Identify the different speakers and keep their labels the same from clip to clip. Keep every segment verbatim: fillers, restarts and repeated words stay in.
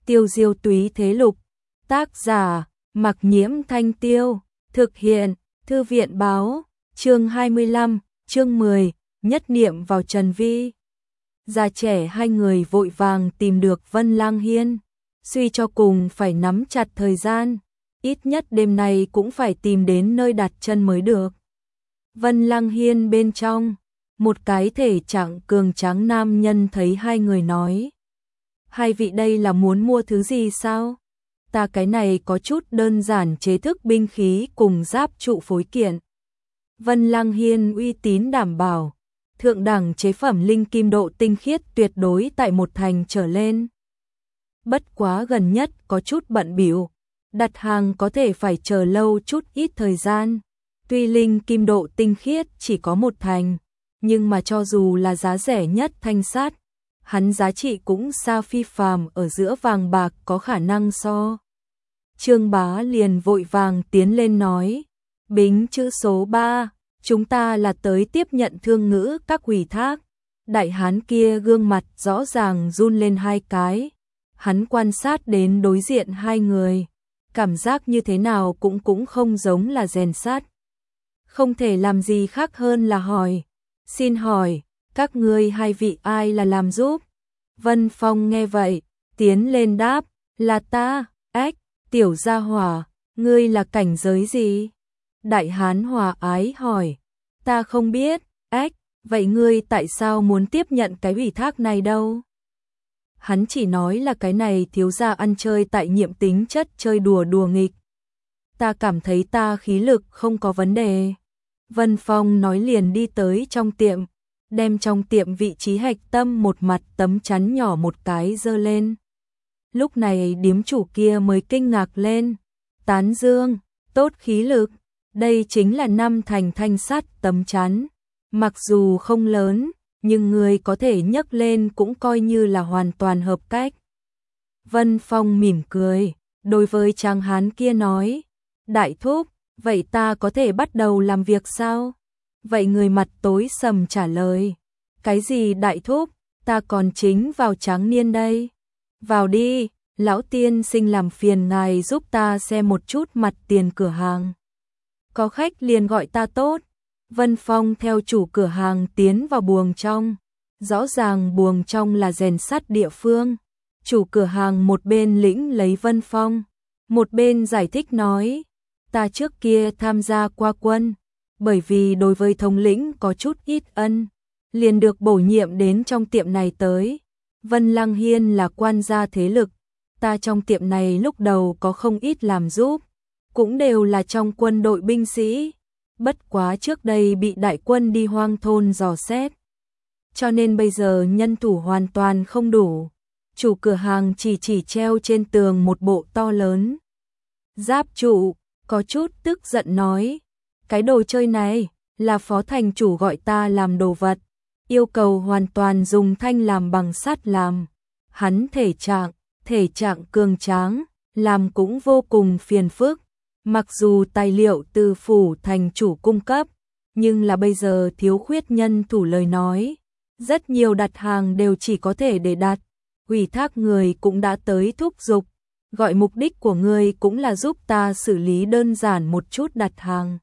Speaker 1: Tiêu diêu túy thế lục, tác giả, Mặc Nhiễm Thanh Tiêu, thực hiện, Thư viện báo, chương hai mươi lăm, chương mười, nhất niệm vào Trần Vi. Già trẻ hai người vội vàng tìm được Vân Lang Hiên, suy cho cùng phải nắm chặt thời gian, ít nhất đêm nay cũng phải tìm đến nơi đặt chân mới được. Vân Lang Hiên bên trong, một cái thể trạng cường tráng nam nhân thấy hai người nói: hai vị đây là muốn mua thứ gì sao? Ta cái này có chút đơn giản chế thức binh khí cùng giáp trụ phối kiện. Vân Lang Hiên uy tín đảm bảo, thượng đẳng chế phẩm linh kim độ tinh khiết tuyệt đối tại một thành trở lên. Bất quá gần nhất có chút bận bịu, đặt hàng có thể phải chờ lâu chút ít thời gian. Tuy linh kim độ tinh khiết chỉ có một thành, nhưng mà cho dù là giá rẻ nhất thanh sát, hắn giá trị cũng xa phi phàm, ở giữa vàng bạc có khả năng so. Trương Bá liền vội vàng tiến lên nói: Bính chữ số ba, chúng ta là tới tiếp nhận thương ngữ các ủy thác. Đại hán kia gương mặt rõ ràng run lên hai cái, hắn quan sát đến đối diện hai người, cảm giác như thế nào cũng cũng không giống là rèn sắt. Không thể làm gì khác hơn là hỏi: xin hỏi, các ngươi hai vị ai là làm giúp? Vân Phong nghe vậy, tiến lên đáp: là ta. Ếch, tiểu gia hỏa, ngươi là cảnh giới gì? Đại hán hòa ái hỏi: ta không biết. Ếch, vậy ngươi tại sao muốn tiếp nhận cái ủy thác này đâu? Hắn chỉ nói là cái này thiếu gia ăn chơi tại nhiệm tính chất chơi đùa đùa nghịch. Ta cảm thấy ta khí lực không có vấn đề. Vân Phong nói liền đi tới trong tiệm, đem trong tiệm vị trí hạch tâm một mặt tấm chắn nhỏ một cái giơ lên. Lúc này điếm chủ kia mới kinh ngạc lên, tán dương: tốt khí lực, đây chính là năm thành thanh sắt tấm chắn, mặc dù không lớn, nhưng người có thể nhấc lên cũng coi như là hoàn toàn hợp cách. Vân Phong mỉm cười, đối với chàng hán kia nói: đại thúc, vậy ta có thể bắt đầu làm việc sao? Vậy người mặt tối sầm trả lời: cái gì đại thúc, ta còn chính vào tráng niên đây. Vào đi, lão tiên sinh làm phiền ngài giúp ta xem một chút mặt tiền cửa hàng. Có khách liền gọi ta tốt. Vân Phong theo chủ cửa hàng tiến vào buồng trong. Rõ ràng buồng trong là rèn sắt địa phương. Chủ cửa hàng một bên lĩnh lấy Vân Phong, một bên giải thích nói: ta trước kia tham gia qua quân, bởi vì đối với thống lĩnh có chút ít ân, liền được bổ nhiệm đến trong tiệm này tới. Vân Lang Hiên là quan gia thế lực, ta trong tiệm này lúc đầu có không ít làm giúp, cũng đều là trong quân đội binh sĩ. Bất quá trước đây bị đại quân đi hoang thôn dò xét, cho nên bây giờ nhân thủ hoàn toàn không đủ. Chủ cửa hàng chỉ chỉ treo trên tường một bộ to lớn giáp trụ, có chút tức giận nói: cái đồ chơi này là phó thành chủ gọi ta làm đồ vật, yêu cầu hoàn toàn dùng thanh làm bằng sắt làm. Hắn thể trạng, thể trạng cường tráng, làm cũng vô cùng phiền phức. Mặc dù tài liệu từ phủ thành chủ cung cấp, nhưng là bây giờ thiếu khuyết nhân thủ lời nói, rất nhiều đặt hàng đều chỉ có thể để đặt. Ủy thác người cũng đã tới thúc giục, gọi mục đích của ngươi cũng là giúp ta xử lý đơn giản một chút đặt hàng.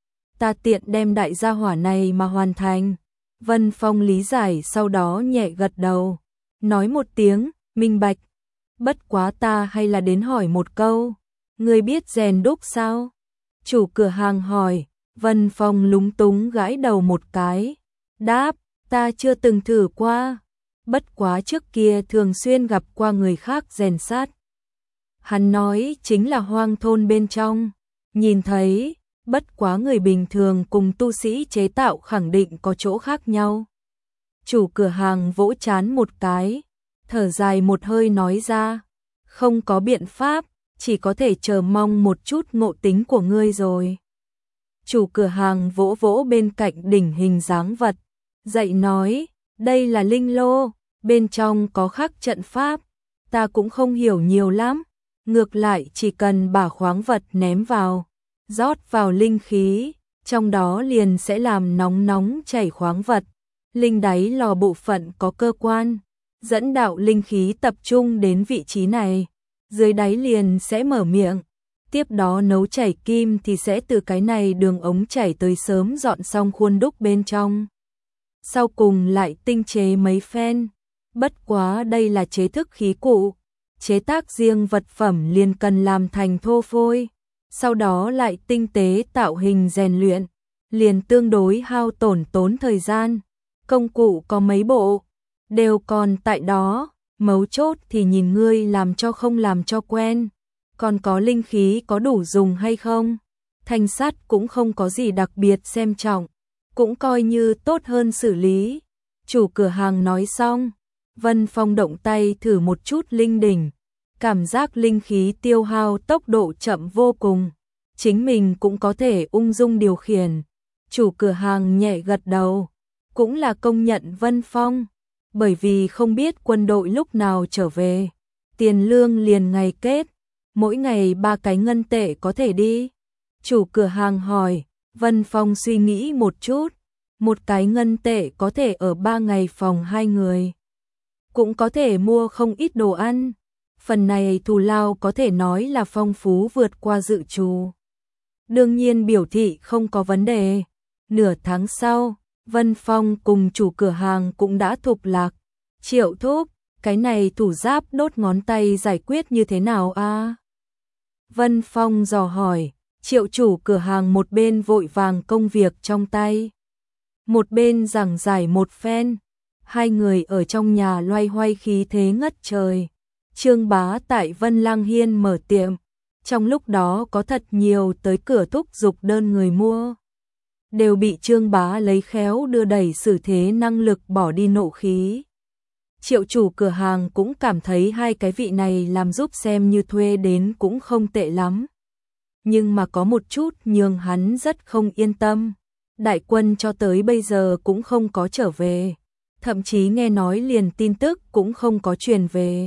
Speaker 1: Ta tiện đem đại gia hỏa này mà hoàn thành. Vân Phong lý giải, sau đó nhẹ gật đầu, nói một tiếng: minh bạch. Bất quá ta hay là đến hỏi một câu, ngươi biết rèn đúc sao? Chủ cửa hàng hỏi. Vân Phong lúng túng gãi đầu một cái, đáp: ta chưa từng thử qua, bất quá trước kia thường xuyên gặp qua người khác rèn sắt. Hắn nói chính là hoang thôn bên trong, nhìn thấy, bất quá người bình thường cùng tu sĩ chế tạo khẳng định có chỗ khác nhau. Chủ cửa hàng vỗ trán một cái, thở dài một hơi nói ra: không có biện pháp, chỉ có thể chờ mong một chút ngộ tính của ngươi rồi. Chủ cửa hàng vỗ vỗ bên cạnh đỉnh hình dáng vật, dạy nói: đây là linh lô, bên trong có khắc trận pháp, ta cũng không hiểu nhiều lắm, ngược lại chỉ cần bả khoáng vật ném vào, rót vào linh khí, trong đó liền sẽ làm nóng nóng chảy khoáng vật. Linh đáy lò bộ phận có cơ quan, dẫn đạo linh khí tập trung đến vị trí này, dưới đáy liền sẽ mở miệng. Tiếp đó nấu chảy kim thì sẽ từ cái này đường ống chảy tới sớm dọn xong khuôn đúc bên trong. Sau cùng lại tinh chế mấy phen. Bất quá đây là chế thức khí cụ. Chế tác riêng vật phẩm liền cần làm thành thô phôi. Sau đó lại tinh tế tạo hình rèn luyện. Liền tương đối hao tổn tốn thời gian. Công cụ có mấy bộ. Đều còn tại đó. Mấu chốt thì nhìn ngươi làm cho không làm cho quen. Còn có linh khí có đủ dùng hay không? Thanh sắt cũng không có gì đặc biệt xem trọng. Cũng coi như tốt hơn xử lý. Chủ cửa hàng nói xong. Vân Phong động tay thử một chút linh đỉnh. Cảm giác linh khí tiêu hao tốc độ chậm vô cùng. Chính mình cũng có thể ung dung điều khiển. Chủ cửa hàng nhẹ gật đầu. Cũng là công nhận Vân Phong. Bởi vì không biết quân đội lúc nào trở về. Tiền lương liền ngày kết. Mỗi ngày ba cái ngân tệ có thể đi. Chủ cửa hàng hỏi. Vân Phong suy nghĩ một chút. Một cái ngân tệ có thể ở ba ngày phòng hai người. Cũng có thể mua không ít đồ ăn. Phần này thù lao có thể nói là phong phú vượt qua dự trù. Đương nhiên biểu thị không có vấn đề. Nửa tháng sau, Vân Phong cùng chủ cửa hàng cũng đã thục lạc. Triệu thúc, cái này thủ giáp đốt ngón tay giải quyết như thế nào a? Vân Phong dò hỏi. Triệu chủ cửa hàng một bên vội vàng công việc trong tay. Một bên giảng giải một phen. Hai người ở trong nhà loay hoay khí thế ngất trời. Trương Bá tại Vân Lang Hiên mở tiệm. Trong lúc đó có thật nhiều tới cửa thúc giục đơn người mua. Đều bị Trương Bá lấy khéo đưa đẩy xử thế năng lực bỏ đi nộ khí. Triệu chủ cửa hàng cũng cảm thấy hai cái vị này làm giúp xem như thuê đến cũng không tệ lắm. Nhưng mà có một chút nhường hắn rất không yên tâm. Đại quân cho tới bây giờ cũng không có trở về. Thậm chí nghe nói liền tin tức cũng không có truyền về.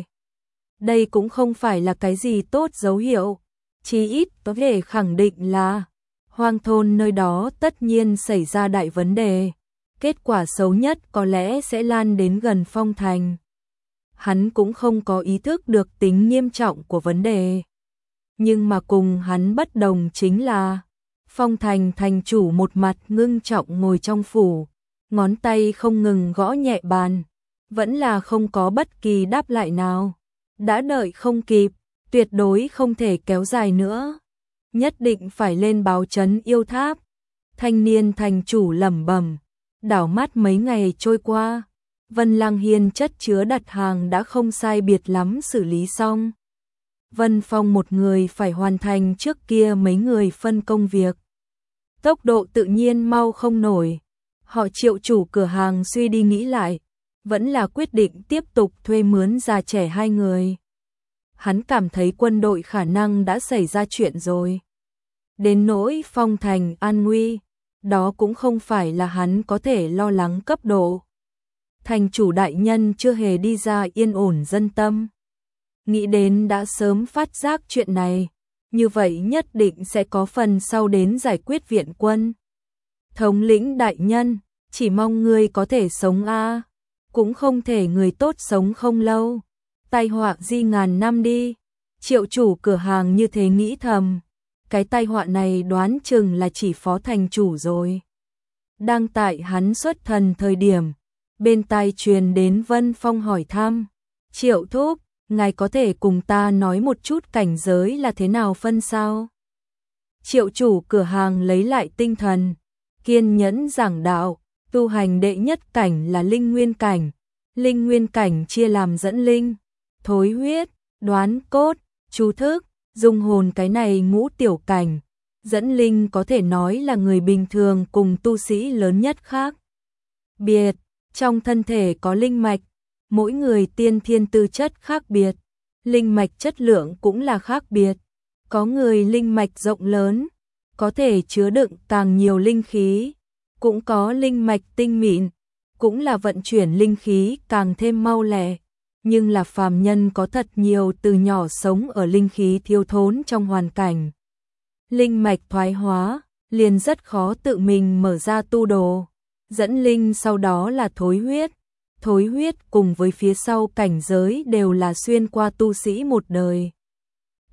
Speaker 1: Đây cũng không phải là cái gì tốt dấu hiệu. Chí ít có thể khẳng định là hoang thôn nơi đó tất nhiên xảy ra đại vấn đề. Kết quả xấu nhất có lẽ sẽ lan đến gần Phong Thành. Hắn cũng không có ý thức được tính nghiêm trọng của vấn đề. Nhưng mà cùng hắn bất đồng chính là Phong Thành thành chủ một mặt ngưng trọng ngồi trong phủ, ngón tay không ngừng gõ nhẹ bàn, vẫn là không có bất kỳ đáp lại nào. Đã đợi không kịp, tuyệt đối không thể kéo dài nữa. Nhất định phải lên báo trấn yêu tháp. Thanh niên thành chủ lẩm bẩm, đảo mắt mấy ngày trôi qua. Vân Lang Hiên chất chứa đặt hàng đã không sai biệt lắm xử lý xong. Vân Phong một người phải hoàn thành trước kia mấy người phân công việc. Tốc độ tự nhiên mau không nổi. Họ Triệu chủ cửa hàng suy đi nghĩ lại, vẫn là quyết định tiếp tục thuê mướn già trẻ hai người. Hắn cảm thấy quân đội khả năng đã xảy ra chuyện rồi. Đến nỗi Phong Thành an nguy, đó cũng không phải là hắn có thể lo lắng cấp độ. Thành chủ đại nhân chưa hề đi ra yên ổn dân tâm. Nghĩ đến đã sớm phát giác chuyện này, như vậy nhất định sẽ có phần sau đến giải quyết viện quân. Thống lĩnh đại nhân, chỉ mong ngươi có thể sống a, cũng không thể người tốt sống không lâu. Tai họa di ngàn năm đi. Triệu chủ cửa hàng như thế nghĩ thầm. Cái tai họa này đoán chừng là chỉ phó thành chủ rồi. Đang tại hắn xuất thần thời điểm, bên tai truyền đến Vân Phong hỏi thăm. Triệu thúc, ngài có thể cùng ta nói một chút cảnh giới là thế nào phân sao? Triệu chủ cửa hàng lấy lại tinh thần, kiên nhẫn giảng đạo, tu hành đệ nhất cảnh là linh nguyên cảnh. Linh nguyên cảnh chia làm dẫn linh, thối huyết, đoán cốt, chú thức, dung hồn, cái này ngũ tiểu cảnh. Dẫn linh có thể nói là người bình thường cùng tu sĩ lớn nhất khác biệt. Trong thân thể có linh mạch, mỗi người tiên thiên tư chất khác biệt, linh mạch chất lượng cũng là khác biệt. Có người linh mạch rộng lớn, có thể chứa đựng càng nhiều linh khí, cũng có linh mạch tinh mịn, cũng là vận chuyển linh khí càng thêm mau lẹ. Nhưng là phàm nhân có thật nhiều từ nhỏ sống ở linh khí thiếu thốn trong hoàn cảnh. Linh mạch thoái hóa, liền rất khó tự mình mở ra tu đồ. Dẫn linh sau đó là thối huyết. Thối huyết cùng với phía sau cảnh giới đều là xuyên qua tu sĩ một đời.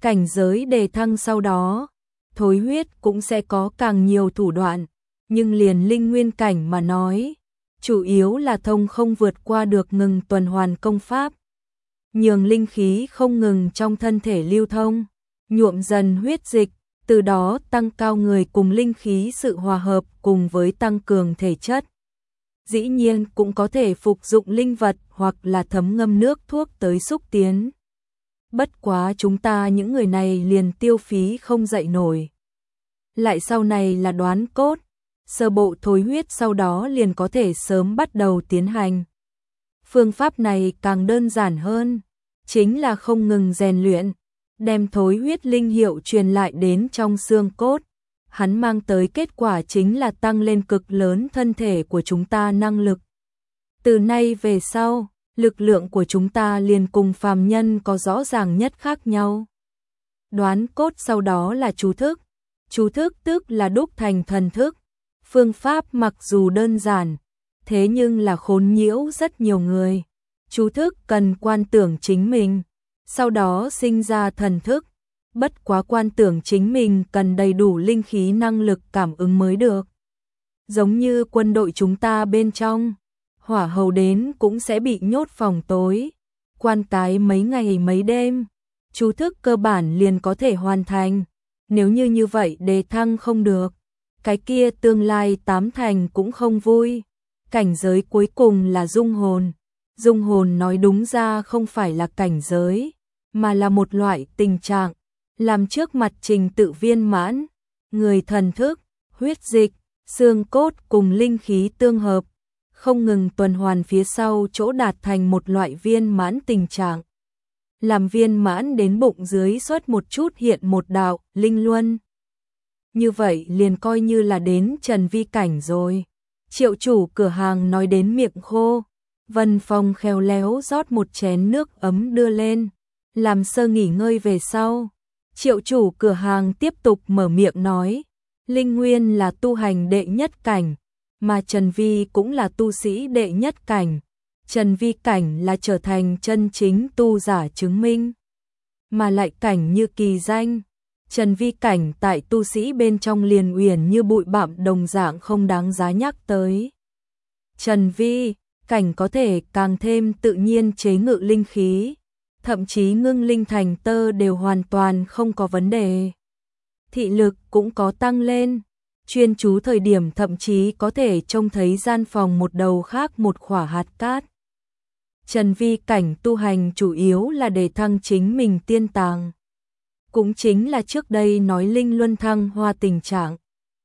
Speaker 1: Cảnh giới đề thăng sau đó, thối huyết cũng sẽ có càng nhiều thủ đoạn, nhưng liền linh nguyên cảnh mà nói, chủ yếu là thông không vượt qua được ngừng tuần hoàn công pháp, nhường linh khí không ngừng trong thân thể lưu thông, nhuộm dần huyết dịch, từ đó tăng cao người cùng linh khí sự hòa hợp cùng với tăng cường thể chất. Dĩ nhiên cũng có thể phục dụng linh vật hoặc là thấm ngâm nước thuốc tới xúc tiến. Bất quá chúng ta những người này liền tiêu phí không dậy nổi. Lại sau này là đoán cốt, sơ bộ thối huyết sau đó liền có thể sớm bắt đầu tiến hành. Phương pháp này càng đơn giản hơn, chính là không ngừng rèn luyện, đem thối huyết linh hiệu truyền lại đến trong xương cốt. Hắn mang tới kết quả chính là tăng lên cực lớn thân thể của chúng ta năng lực. Từ nay về sau, lực lượng của chúng ta liền cùng phàm nhân có rõ ràng nhất khác nhau. Đoán cốt sau đó là chú thức. Chú thức tức là đúc thành thần thức. Phương pháp mặc dù đơn giản, thế nhưng là khốn nhiễu rất nhiều người. Chú thức cần quan tưởng chính mình, sau đó sinh ra thần thức. Bất quá quan tưởng chính mình cần đầy đủ linh khí năng lực cảm ứng mới được. Giống như quân đội chúng ta bên trong, hỏa hầu đến cũng sẽ bị nhốt phòng tối, quan cái mấy ngày mấy đêm, chú thức cơ bản liền có thể hoàn thành. Nếu như như vậy đề thăng không được, cái kia tương lai tám thành cũng không vui. Cảnh giới cuối cùng là dung hồn. Dung hồn nói đúng ra không phải là cảnh giới, mà là một loại tình trạng, làm trước mặt trình tự viên mãn, người thần thức, huyết dịch, xương cốt cùng linh khí tương hợp, không ngừng tuần hoàn phía sau chỗ đạt thành một loại viên mãn tình trạng. Làm viên mãn đến bụng dưới xuất một chút hiện một đạo, linh luân. Như vậy liền coi như là đến trần vi cảnh rồi. Triệu chủ cửa hàng nói đến miệng khô, Vân Phong khéo léo rót một chén nước ấm đưa lên, làm sơ nghỉ ngơi về sau. Triệu chủ cửa hàng tiếp tục mở miệng nói, Linh Nguyên là tu hành đệ nhất cảnh, mà Trần Vi cũng là tu sĩ đệ nhất cảnh. Trần Vi cảnh là trở thành chân chính tu giả chứng minh, mà lại cảnh như kỳ danh. Trần Vi cảnh tại tu sĩ bên trong liền uyển như bụi bặm đồng dạng không đáng giá nhắc tới. Trần Vi cảnh có thể càng thêm tự nhiên chế ngự linh khí, thậm chí ngưng linh thành tơ đều hoàn toàn không có vấn đề. Thị lực cũng có tăng lên, chuyên chú thời điểm thậm chí có thể trông thấy gian phòng một đầu khác một khỏa hạt cát. Trần Vi cảnh tu hành chủ yếu là để thăng chính mình tiên tàng, cũng chính là trước đây nói linh luân thăng hoa tình trạng.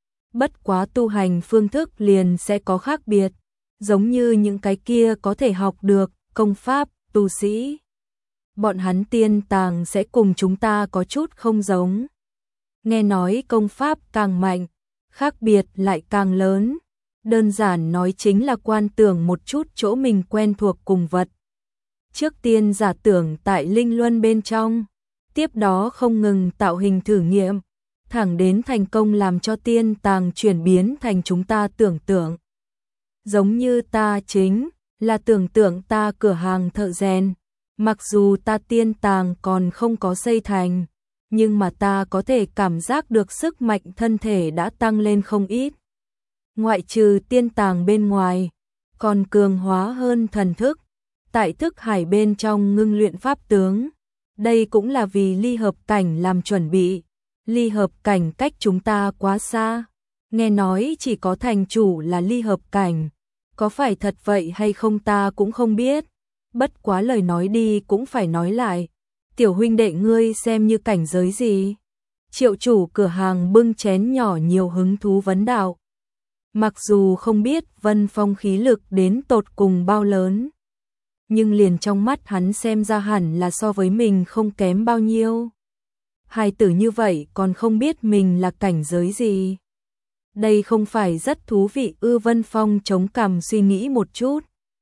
Speaker 1: Bất quá tu hành phương thức liền sẽ có khác biệt, giống như những cái kia có thể học được công pháp tu sĩ, bọn hắn tiên tàng sẽ cùng chúng ta có chút không giống. Nghe nói công pháp càng mạnh, khác biệt lại càng lớn. Đơn giản nói chính là quan tưởng một chút chỗ mình quen thuộc cùng vật. Trước tiên giả tưởng tại linh luân bên trong, tiếp đó không ngừng tạo hình thử nghiệm, thẳng đến thành công làm cho tiên tàng chuyển biến thành chúng ta tưởng tượng. Giống như ta chính là tưởng tượng ta cửa hàng thợ rèn, mặc dù ta tiên tàng còn không có xây thành, nhưng mà ta có thể cảm giác được sức mạnh thân thể đã tăng lên không ít. Ngoại trừ tiên tàng bên ngoài, còn cường hóa hơn thần thức, tại thức hải bên trong ngưng luyện pháp tướng. Đây cũng là vì ly hợp cảnh làm chuẩn bị. Ly hợp cảnh cách chúng ta quá xa, nghe nói chỉ có thành chủ là ly hợp cảnh, có phải thật vậy hay không ta cũng không biết. Bất quá lời nói đi cũng phải nói lại, tiểu huynh đệ ngươi xem như cảnh giới gì? Triệu chủ cửa hàng bưng chén nhỏ nhiều hứng thú vấn đạo. Mặc dù không biết Vân Phong khí lực đến tột cùng bao lớn, nhưng liền trong mắt hắn xem ra hẳn là so với mình không kém bao nhiêu. Hài tử như vậy còn không biết mình là cảnh giới gì. Đây không phải rất thú vị ư? Vân Phong chống cằm suy nghĩ một chút,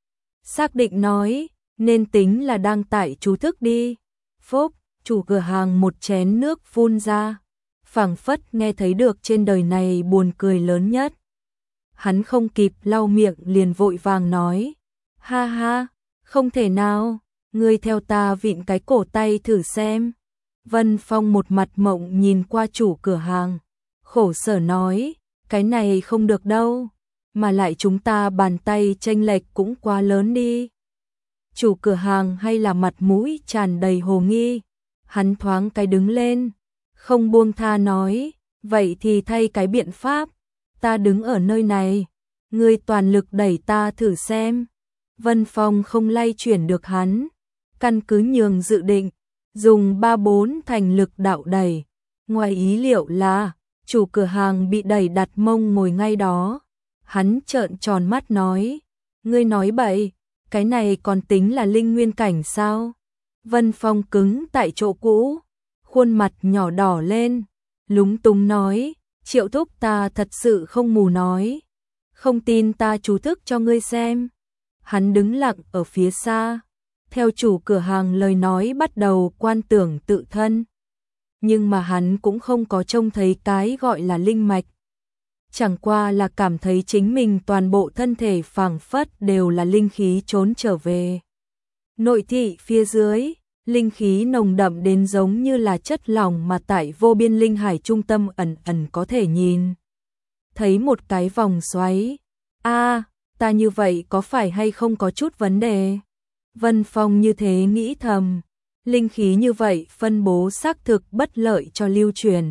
Speaker 1: xác định nói, nên tính là đang tại chú thức đi. Phốc, chủ cửa hàng một chén nước phun ra, phảng phất nghe thấy được trên đời này buồn cười lớn nhất. Hắn không kịp lau miệng liền vội vàng nói, ha ha, không thể nào, ngươi theo ta vịn cái cổ tay thử xem. Vân Phong một mặt mộng nhìn qua chủ cửa hàng, khổ sở nói, cái này không được đâu, mà lại chúng ta bàn tay chênh lệch cũng quá lớn đi. Chủ cửa hàng hay là mặt mũi tràn đầy hồ nghi, hắn thoáng cái đứng lên, không buông tha nói, vậy thì thay cái biện pháp, ta đứng ở nơi này, ngươi toàn lực đẩy ta thử xem. Vân Phong không lay chuyển được hắn, căn cứ nhường dự định, dùng ba bốn thành lực đạo đẩy. Ngoài ý liệu là, chủ cửa hàng bị đẩy đặt mông ngồi ngay đó. Hắn trợn tròn mắt nói, ngươi nói bậy, cái này còn tính là linh nguyên cảnh sao? Vân Phong cứng tại chỗ cũ, khuôn mặt nhỏ đỏ lên, lúng túng nói, Triệu thúc ta thật sự không mù nói, không tin ta chú thức cho ngươi xem. Hắn đứng lặng ở phía xa, theo chủ cửa hàng lời nói bắt đầu quan tưởng tự thân. Nhưng mà hắn cũng không có trông thấy cái gọi là linh mạch. Chẳng qua là cảm thấy chính mình toàn bộ thân thể phảng phất đều là linh khí trốn trở về. Nội thị phía dưới, linh khí nồng đậm đến giống như là chất lỏng mà tại vô biên linh hải trung tâm ẩn ẩn có thể nhìn. Thấy một cái vòng xoáy. A, ta như vậy có phải hay không có chút vấn đề? Vân Phong như thế nghĩ thầm. Linh khí như vậy phân bố xác thực bất lợi cho lưu truyền.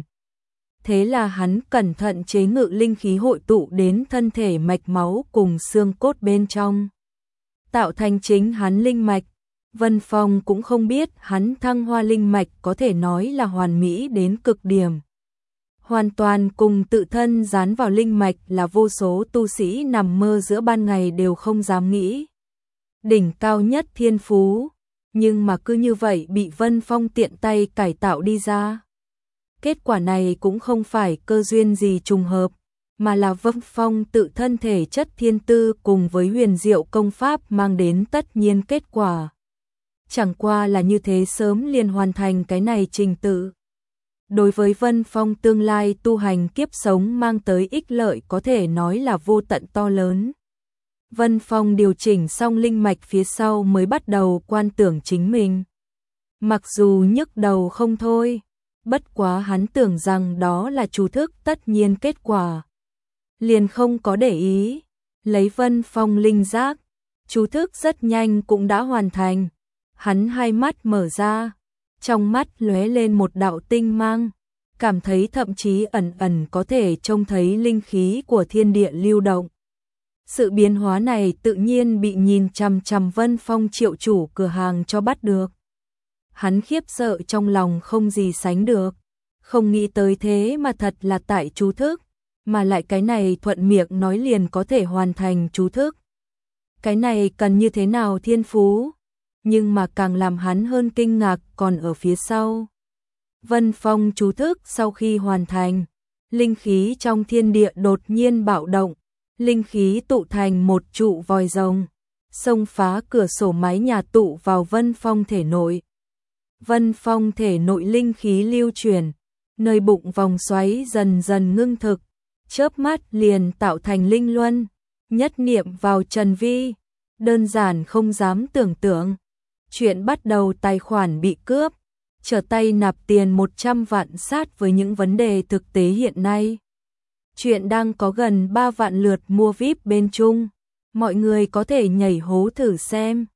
Speaker 1: Thế là hắn cẩn thận chế ngự linh khí hội tụ đến thân thể mạch máu cùng xương cốt bên trong, tạo thành chính hắn linh mạch. Vân Phong cũng không biết hắn thăng hoa linh mạch có thể nói là hoàn mỹ đến cực điểm. Hoàn toàn cùng tự thân dán vào linh mạch là vô số tu sĩ nằm mơ giữa ban ngày đều không dám nghĩ. Đỉnh cao nhất thiên phú, nhưng mà cứ như vậy bị Vân Phong tiện tay cải tạo đi ra. Kết quả này cũng không phải cơ duyên gì trùng hợp, mà là Vân Phong tự thân thể chất thiên tư cùng với huyền diệu công pháp mang đến tất nhiên kết quả. Chẳng qua là như thế sớm liền hoàn thành cái này trình tự. Đối với Vân Phong tương lai tu hành kiếp sống mang tới ích lợi có thể nói là vô tận to lớn. Vân Phong điều chỉnh xong linh mạch phía sau mới bắt đầu quan tưởng chính mình. Mặc dù nhức đầu không thôi, bất quá hắn tưởng rằng đó là chú thức tất nhiên kết quả. Liền không có để ý, lấy Vân Phong linh giác, chú thức rất nhanh cũng đã hoàn thành. Hắn hai mắt mở ra, trong mắt lóe lên một đạo tinh mang, cảm thấy thậm chí ẩn ẩn có thể trông thấy linh khí của thiên địa lưu động. Sự biến hóa này tự nhiên bị nhìn chằm chằm Vân Phong Triệu chủ cửa hàng cho bắt được. Hắn khiếp sợ trong lòng không gì sánh được, không nghĩ tới thế mà thật là tại chú thức, mà lại cái này thuận miệng nói liền có thể hoàn thành chú thức. Cái này cần như thế nào thiên phú? Nhưng mà càng làm hắn hơn kinh ngạc còn ở phía sau. Vân Phong chú thức sau khi hoàn thành, linh khí trong thiên địa đột nhiên bạo động, linh khí tụ thành một trụ vòi rồng, xông phá cửa sổ mái nhà tụ vào Vân Phong thể nội. Vân Phong thể nội linh khí lưu chuyển, nơi bụng vòng xoáy dần dần ngưng thực, chớp mắt liền tạo thành linh luân, nhất niệm vào trần vi, đơn giản không dám tưởng tượng. Chuyện bắt đầu tài khoản bị cướp, trở tay nạp tiền một trăm vạn sát với những vấn đề thực tế hiện nay. Chuyện đang có gần ba vạn lượt mua vi ai pi bên Trung, mọi người có thể nhảy hố thử xem.